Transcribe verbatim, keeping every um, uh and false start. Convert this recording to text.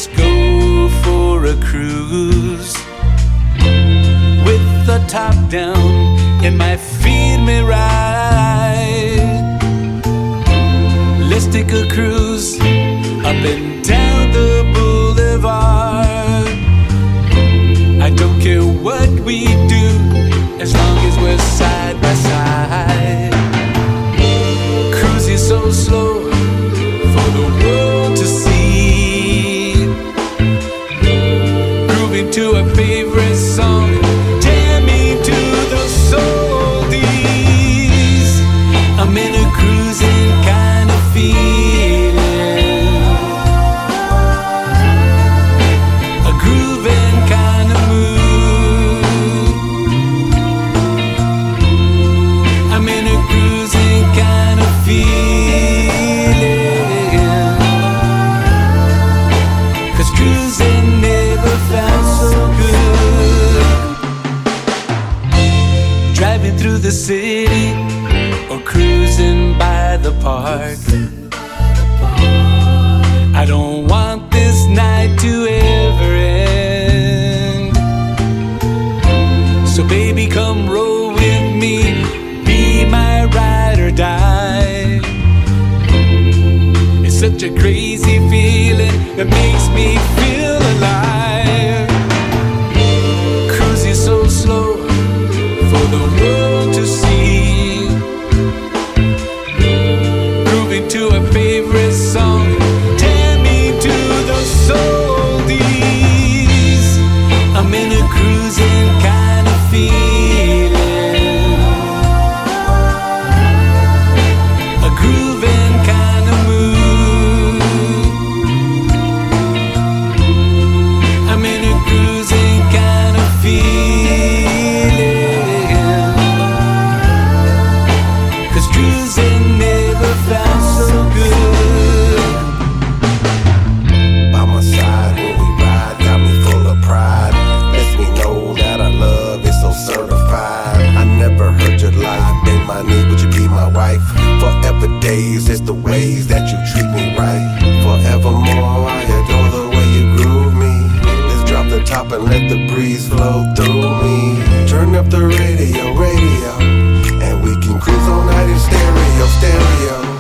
Let's go for a cruise with the top down and my feet may ride. Let's take a cruise up and down the boulevard. I don't care what we do as long as we're side by side. Cruising so slow for the world to see, grooving to a favorite song, jamming to the oldies. I'm in a cruising kind of feeling, a grooving kind of mood. I'm in a cruising kind of feeling, 'cause cruising never felt so good. Driving through the city or cruising by the park, I don't want this night to ever end. So baby, come roll with me, be my ride or die. It's such a crazy feeling that makes me feel alive. Cruising so slow for the world to see, grooving to a favorite song, jamming to the oldies. I'm in a cruising kind of feeling, a grooving kind of mood. I'm in a cruising kind of feeling, 'cause cruising never felt so good. By my side when we ride, got me full of pride. Lets me know that our love is so certified. I never heard your life, bend my knee, would you be my wife? Forever days, it's the ways that you treat me right. Forevermore, I adore the way you groove me. Let's drop the top and let the breeze flow through me. Turn up the radio, radio, and we can cruise all night in stereo, stereo.